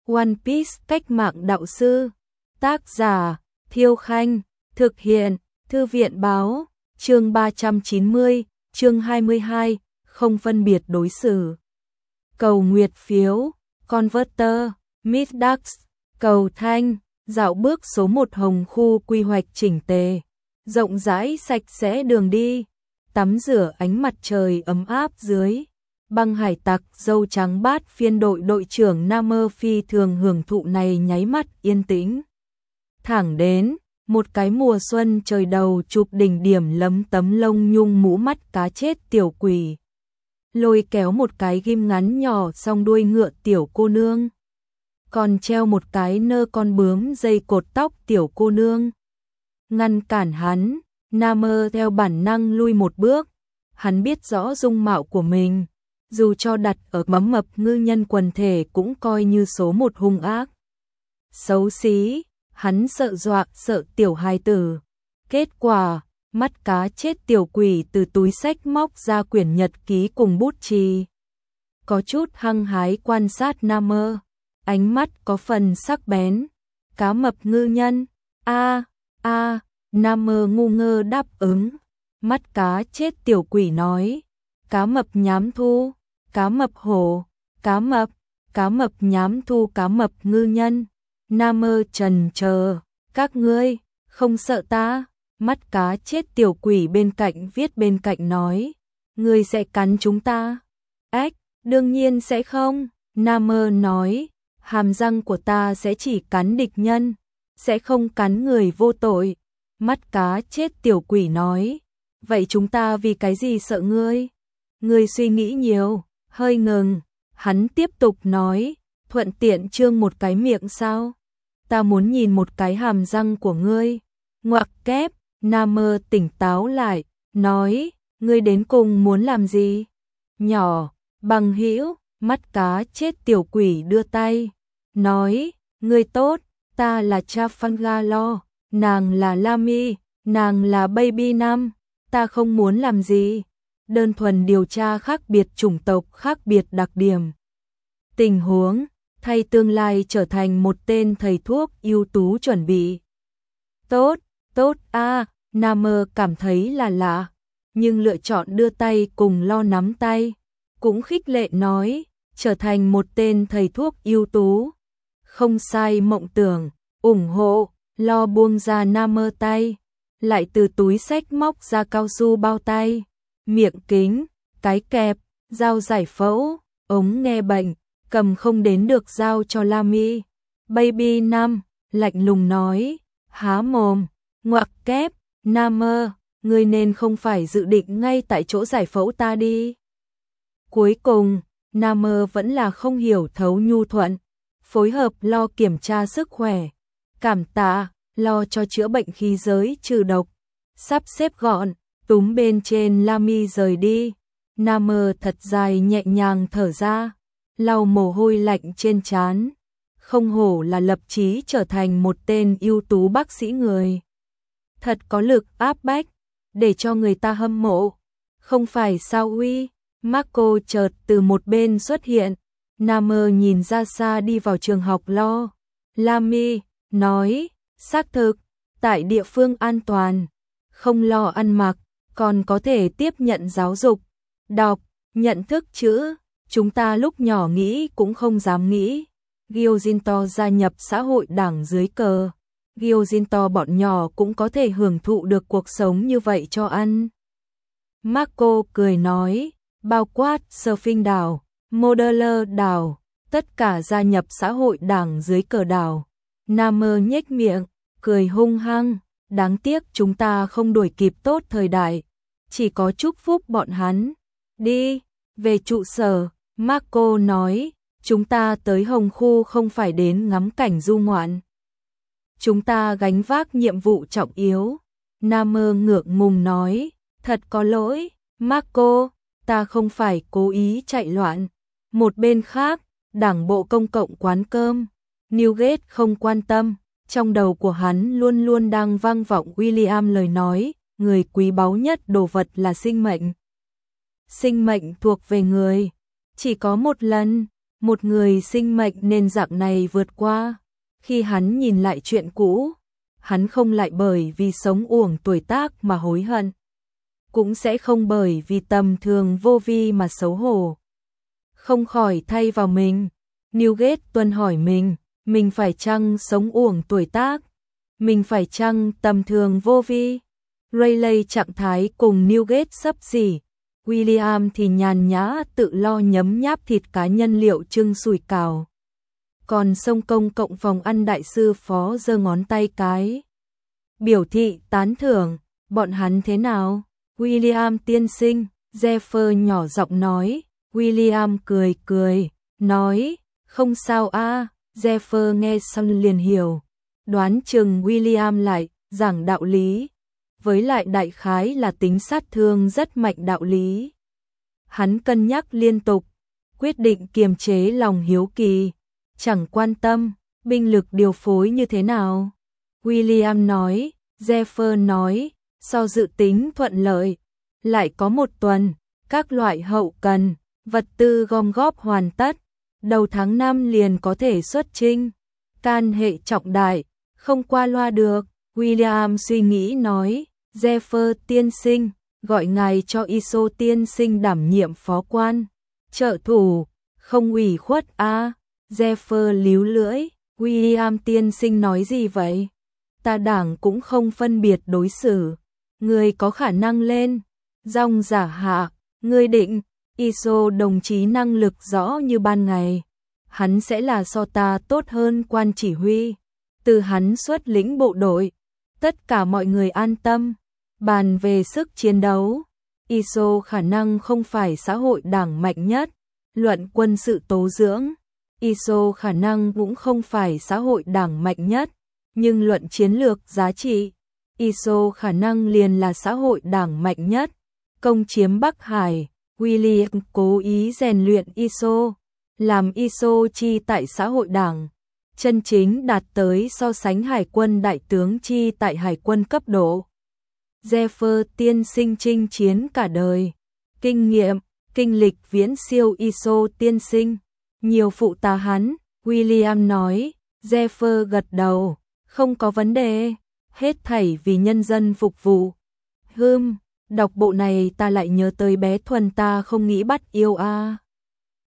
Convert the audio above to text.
One Piece cách mạng đạo sư. Tác giả Thiêu Khanh. Thực hiện Thư viện Báo. Chương 390, chương 22, không phân biệt đối xử. Cầu nguyệt phiếu, Converter, Middax, cầu thanh, dạo bước số 1 Hồng khu quy hoạch chỉnh tề, rộng rãi sạch sẽ đường đi, tắm rửa ánh mặt trời ấm áp dưới. Băng hải tặc dâu trắng bát phiên đội trưởng Nam Mơ phi thường hưởng thụ này nháy mắt yên tĩnh. Thẳng đến một cái mùa xuân trời đầu chụp đỉnh điểm lấm tấm lông nhung mũ mắt cá chết tiểu quỷ. Lôi kéo một cái ghim ngắn nhỏ song đuôi ngựa tiểu cô nương. Còn treo một cái nơ con bướm dây cột tóc tiểu cô nương. Ngăn cản hắn, Nam Mơ theo bản năng lui một bước. Hắn biết rõ dung mạo của mình, dù cho đặt ở mấm mập ngư nhân quần thể cũng coi như số 1 hung ác. Xấu xí, hắn sợ dọa sợ tiểu hài tử. Kết quả, mắt cá chết tiểu quỷ từ túi xách móc ra quyển nhật ký cùng bút chì. Có chút hăng hái quan sát Nam Mơ, ánh mắt có phần sắc bén. Cá mập ngư nhân, Nam Mơ ngu ngơ đáp ứng. Mắt cá chết tiểu quỷ nói, cá mập nhám thu, cá mập hổ, cá mập nhám thu cá mập ngư nhân. Nam Mơ trần chờ, các ngươi không sợ ta? Mắt cá chết tiểu quỷ bên cạnh viết bên cạnh nói, ngươi sẽ cắn chúng ta? Ếch, đương nhiên sẽ không. Nam Mơ nói, hàm răng của ta sẽ chỉ cắn địch nhân, sẽ không cắn người vô tội. Mắt cá chết tiểu quỷ nói, vậy chúng ta vì cái gì sợ ngươi? Ngươi suy nghĩ nhiều. Hơi ngừng, hắn tiếp tục nói, thuận tiện trương một cái miệng sao? Ta muốn nhìn một cái hàm răng của ngươi. Ngoặc kép, Nam Mơ tỉnh táo lại, nói, ngươi đến cùng muốn làm gì? Nhỏ, bằng hữu, mắt cá chết tiểu quỷ đưa tay, nói, ngươi tốt, ta là Trafalgar, nàng là Lamy, nàng là Baby Nam, ta không muốn làm gì. Đơn thuần điều tra khác biệt chủng tộc, khác biệt đặc điểm. Tình huống, thay tương lai trở thành một tên thầy thuốc ưu tú chuẩn bị. Tốt Nam Mơ cảm thấy là lạ, nhưng lựa chọn đưa tay cùng lo nắm tay. Cũng khích lệ nói, trở thành một tên thầy thuốc ưu tú. Không sai mộng tưởng, ủng hộ, lo buông ra Nam Mơ tay. Lại từ túi xách móc ra cao su bao tay, miệng kính, cái kẹp, dao giải phẫu, ống nghe bệnh, cầm không đến được dao cho Lamy. Baby Nam lạnh lùng nói, há mồm, ngoặc kép, Nam Mơ, ngươi nên không phải dự định ngay tại chỗ giải phẫu ta đi. Cuối cùng, Nam Mơ vẫn là không hiểu thấu nhu thuận, phối hợp lo kiểm tra sức khỏe, cảm tạ, lo cho chữa bệnh khí giới trừ độc, sắp xếp gọn, túm bên trên Lamy rời đi. Nam Mơ thật dài nhẹ nhàng thở ra, lau mồ hôi lạnh trên trán. Không hổ là lập chí trở thành một tên ưu tú bác sĩ người. Thật có lực áp bách, để cho người ta hâm mộ. Không phải sao uy? Marco chợt từ một bên xuất hiện. Nam Mơ nhìn ra xa đi vào trường học lo. Lamy nói, xác thực, tại địa phương an toàn, không lo ăn mặc, còn có thể tiếp nhận giáo dục, đọc, nhận thức chữ. Chúng ta lúc nhỏ nghĩ cũng không dám nghĩ. Gyojinto gia nhập xã hội đảng dưới cờ. Gyojinto bọn nhỏ cũng có thể hưởng thụ được cuộc sống như vậy cho ăn. Marco cười nói, bao quát surfing đảo, modeler đảo, tất cả gia nhập xã hội đảng dưới cờ đảo. Nam Mơ nhếch miệng, cười hung hăng, đáng tiếc chúng ta không đuổi kịp tốt thời đại, chỉ có chúc phúc bọn hắn. Đi, về trụ sở, Marco nói, chúng ta tới Hồng khu không phải đến ngắm cảnh du ngoạn. Chúng ta gánh vác nhiệm vụ trọng yếu. Nam Mơ ngượng ngùng nói, thật có lỗi, Marco, ta không phải cố ý chạy loạn. Một bên khác, đảng bộ công cộng quán cơm, Newgate không quan tâm, trong đầu của hắn luôn luôn đang vang vọng William lời nói, người quý báu nhất đồ vật là sinh mệnh. Sinh mệnh thuộc về người, chỉ có một lần, Một người sinh mệnh nên dạng này vượt qua. Khi hắn nhìn lại chuyện cũ, hắn không lại bởi vì sống uổng tuổi tác mà hối hận. Cũng sẽ không bởi vì tầm thường vô vi mà xấu hổ. Không khỏi thay vào mình. Newgate tuần hỏi mình phải chăng sống uổng tuổi tác? Mình phải chăng tầm thường vô vi? Rayleigh trạng thái cùng Newgate xấp xỉ. William thì nhàn nhã tự lo nhấm nháp thịt cá nhân liệu trưng sủi cảo. Còn sông công cộng phòng ăn đại sư phó giơ ngón tay cái. Biểu thị tán thưởng, bọn hắn thế nào? William tiên sinh, Jeffer nhỏ giọng nói. William cười cười, nói, không sao a. Jeffer nghe xong liền hiểu. Đoán chừng William lại giảng đạo lý. Với lại đại khái là tính sát thương rất mạnh đạo lý. Hắn cân nhắc liên tục, quyết định kiềm chế lòng hiếu kỳ, chẳng quan tâm binh lực điều phối như thế nào. William nói, Jeffer nói, so dự tính thuận lợi, lại có một tuần, các loại hậu cần, vật tư gom góp hoàn tất, đầu tháng 5 liền có thể xuất chinh. Can hệ trọng đại, không qua loa được. William suy nghĩ nói, Jeffer tiên sinh, gọi ngài cho Iso tiên sinh đảm nhiệm phó quan, trợ thủ, không ủy khuất a. Jeffer líu lưỡi, William tiên sinh nói gì vậy? Ta đảng cũng không phân biệt đối xử, người có khả năng lên, dòng giả hạ, người định, Iso đồng chí năng lực rõ như ban ngày, hắn sẽ là so ta tốt hơn quan chỉ huy, từ hắn xuất lĩnh bộ đội, tất cả mọi người an tâm. Bàn về sức chiến đấu, Iso khả năng không phải xã hội đảng mạnh nhất, luận quân sự tố dưỡng, Iso khả năng cũng không phải xã hội đảng mạnh nhất, nhưng luận chiến lược giá trị, Iso khả năng liền là xã hội đảng mạnh nhất. Công chiếm Bắc Hải, William cố ý rèn luyện Iso, làm Iso chi tại xã hội đảng, chân chính đạt tới so sánh hải quân đại tướng chi tại hải quân cấp độ. Jeffer tiên sinh chinh chiến cả đời, kinh nghiệm, kinh lịch viễn siêu Iso tiên sinh, nhiều phụ tá hắn. William nói, Jeffer gật đầu, không có vấn đề, hết thảy vì nhân dân phục vụ. Đọc bộ này ta lại nhớ tới bé Thuần ta không nghĩ bắt yêu a.